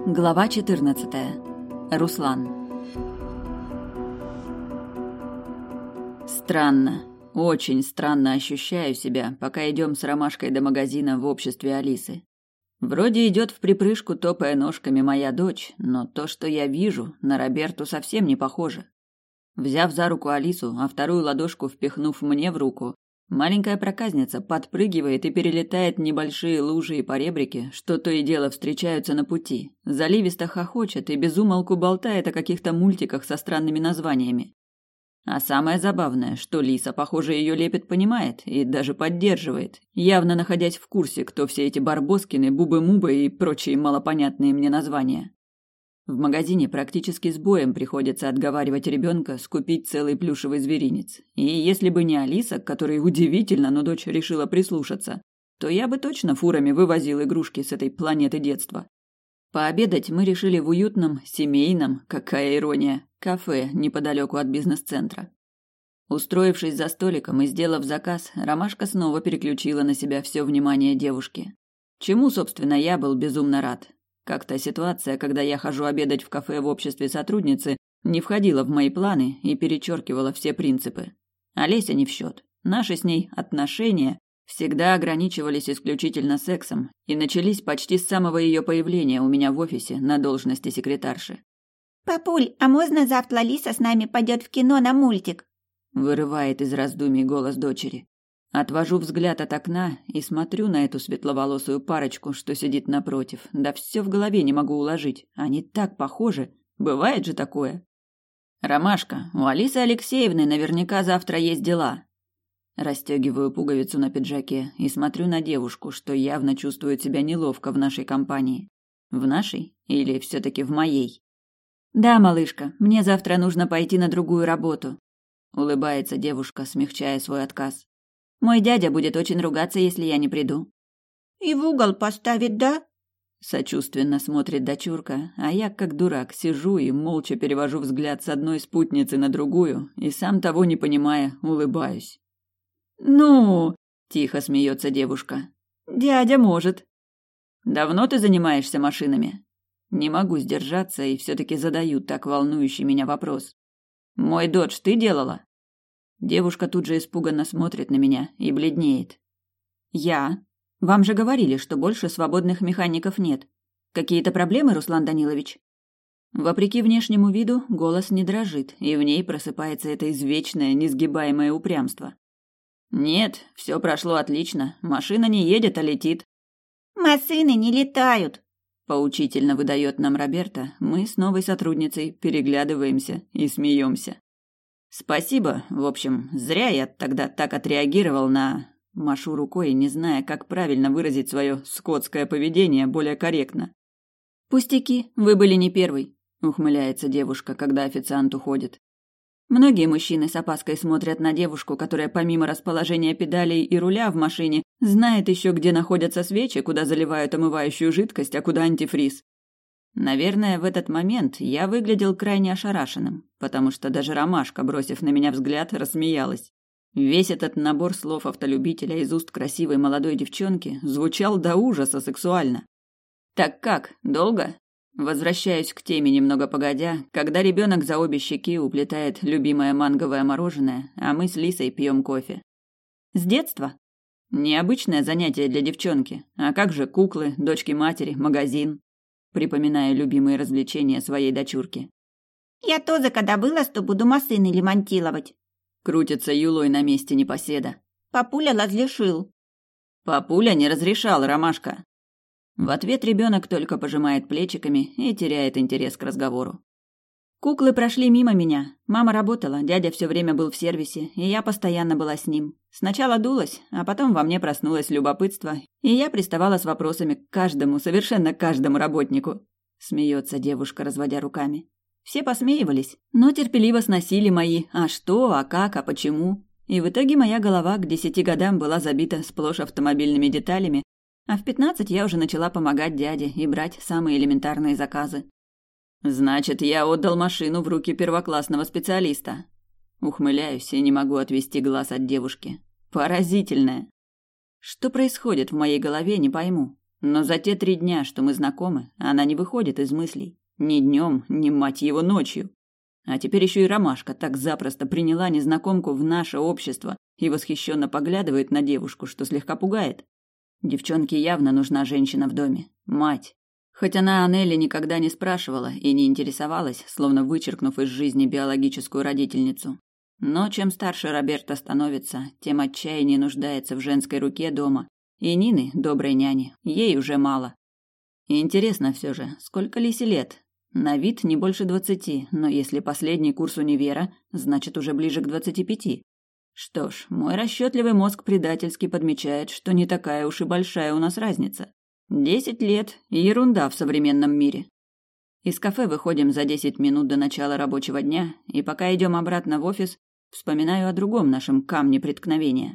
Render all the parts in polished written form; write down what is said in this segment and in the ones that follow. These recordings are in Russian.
Глава 14. Руслан. Странно, очень странно ощущаю себя, пока идем с Ромашкой до магазина в обществе Алисы. Вроде идет в припрыжку, топая ножками, моя дочь, но то, что я вижу, на Роберту совсем не похоже. Взяв за руку Алису, а вторую ладошку впихнув мне в руку, маленькая проказница подпрыгивает и перелетает небольшие лужи и поребрики, что то и дело встречаются на пути, заливисто хохочет и без умолку болтает о каких-то мультиках со странными названиями. А самое забавное, что Лиса, похоже, ее лепет понимает и даже поддерживает, явно находясь в курсе, кто все эти Барбоскины, Бубы-Мубы и прочие малопонятные мне названия. В магазине практически с боем приходится отговаривать ребенка скупить целый плюшевый зверинец. И если бы не Алиса, которой удивительно, но дочь решила прислушаться, то я бы точно фурами вывозил игрушки с этой планеты детства. Пообедать мы решили в уютном, семейном, какая ирония, кафе неподалеку от бизнес-центра. Устроившись за столиком и сделав заказ, Ромашка снова переключила на себя все внимание девушки. Чему, собственно, я был безумно рад. Как-то ситуация, когда я хожу обедать в кафе в обществе сотрудницы, не входила в мои планы и перечеркивала все принципы. Олеся не в счет. Наши с ней отношения всегда ограничивались исключительно сексом и начались почти с самого ее появления у меня в офисе на должности секретарши. «Папуль, а можно завтра Лиса с нами пойдет в кино на мультик?» Вырывает из раздумий голос дочери. Отвожу взгляд от окна и смотрю на эту светловолосую парочку, что сидит напротив. Да все в голове не могу уложить. Они так похожи. Бывает же такое. «Ромашка, у Алисы Алексеевны наверняка завтра есть дела». Расстегиваю пуговицу на пиджаке и смотрю на девушку, что явно чувствует себя неловко в нашей компании. В нашей или все-таки в моей? «Да, малышка, мне завтра нужно пойти на другую работу», — улыбается девушка, смягчая свой отказ. «Мой дядя будет очень ругаться, если я не приду». «И в угол поставить, да?» Сочувственно смотрит дочурка, а я, как дурак, сижу и молча перевожу взгляд с одной спутницы на другую и, сам того не понимая, улыбаюсь. «Ну!» – тихо смеется девушка. «Дядя может». «Давно ты занимаешься машинами?» Не могу сдержаться и все-таки задаю так волнующий меня вопрос. «Мой додж ты делала?» Девушка тут же испуганно смотрит на меня и бледнеет. «Я? Вам же говорили, что больше свободных механиков нет. Какие-то проблемы, Руслан Данилович?» Вопреки внешнему виду, голос не дрожит, и в ней просыпается это извечное, несгибаемое упрямство. «Нет, все прошло отлично. Машина не едет, а летит». «Машины не летают», — поучительно выдает нам Роберта. Мы с новой сотрудницей переглядываемся и смеемся. «Спасибо, в общем, зря я тогда так отреагировал на...» Машу рукой, не зная, как правильно выразить свое скотское поведение более корректно. «Пустяки, вы были не первый», — ухмыляется девушка, когда официант уходит. Многие мужчины с опаской смотрят на девушку, которая помимо расположения педалей и руля в машине знает еще, где находятся свечи, куда заливают омывающую жидкость, а куда антифриз. Наверное, в этот момент я выглядел крайне ошарашенным, потому что даже Ромашка, бросив на меня взгляд, рассмеялась. Весь этот набор слов автолюбителя из уст красивой молодой девчонки звучал до ужаса сексуально. «Так как, долго?» Возвращаюсь к теме немного погодя, когда ребенок за обе щеки уплетает любимое манговое мороженое, а мы с Лисой пьем кофе. «С детства?» «Необычное занятие для девчонки. А как же куклы, дочки матери, магазин?» Припоминаю любимые развлечения своей дочурки. «Я тоже, когда вырасту, буду машины ремонтировать», — крутится юлой на месте непоседа. «Папуля разрешил». «Папуля не разрешал, Ромашка». В ответ ребенок только пожимает плечиками и теряет интерес к разговору. Куклы прошли мимо меня. Мама работала, дядя все время был в сервисе, и я постоянно была с ним. Сначала дулась, а потом во мне проснулось любопытство, и я приставала с вопросами к каждому, совершенно каждому работнику. Смеется девушка, разводя руками. Все посмеивались, но терпеливо сносили мои «а что?», «а как?», «а почему?». И в итоге моя голова к 10 годам была забита сплошь автомобильными деталями, а в 15 я уже начала помогать дяде и брать самые элементарные заказы. «Значит, я отдал машину в руки первоклассного специалиста». Ухмыляюсь и не могу отвести глаз от девушки. Поразительная. Что происходит в моей голове, не пойму. Но за те 3 дня, что мы знакомы, она не выходит из мыслей. Ни днем, ни, мать его, ночью. А теперь еще и Ромашка так запросто приняла незнакомку в наше общество и восхищенно поглядывает на девушку, что слегка пугает. Девчонке явно нужна женщина в доме. Мать. Хоть она о Нелли никогда не спрашивала и не интересовалась, словно вычеркнув из жизни биологическую родительницу. Но чем старше Роберта становится, тем отчаяннее нуждается в женской руке дома. И Нины, доброй няни, ей уже мало. И интересно все же, сколько Лисе лет? На вид не больше 20, но если последний курс универа, значит уже ближе к 25. Что ж, мой расчетливый мозг предательски подмечает, что не такая уж и большая у нас разница. 10 лет – ерунда в современном мире. Из кафе выходим за 10 минут до начала рабочего дня, и пока идем обратно в офис, вспоминаю о другом нашем камне преткновения.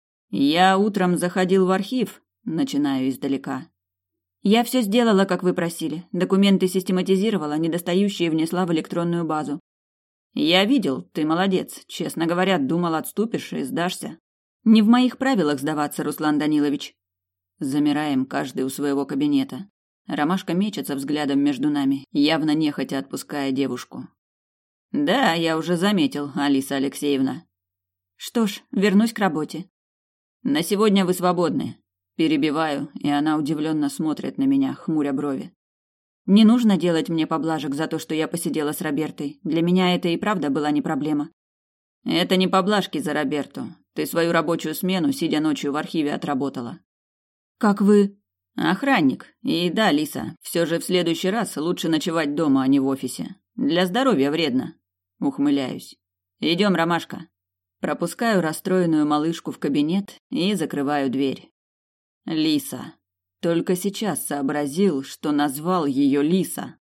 «Я утром заходил в архив», – начинаю издалека. «Я все сделала, как вы просили. Документы систематизировала, недостающие внесла в электронную базу». «Я видел, ты молодец. Честно говоря, думал, отступишь и сдашься». «Не в моих правилах сдаваться, Руслан Данилович». Замираем каждый у своего кабинета. Ромашка мечется взглядом между нами, явно нехотя отпуская девушку. «Да, я уже заметил, Алиса Алексеевна». «Что ж, вернусь к работе». «На сегодня вы свободны». Перебиваю, и она удивленно смотрит на меня, хмуря брови. «Не нужно делать мне поблажек за то, что я посидела с Робертой. Для меня это и правда была не проблема». «Это не поблажки за Роберту. Ты свою рабочую смену, сидя ночью в архиве, отработала». «Как вы?» «Охранник. И да, Лиса, все же в следующий раз лучше ночевать дома, а не в офисе. Для здоровья вредно». Ухмыляюсь. «Идем, Ромашка». Пропускаю расстроенную малышку в кабинет и закрываю дверь. Лиса. Только сейчас сообразил, что назвал ее Лиса.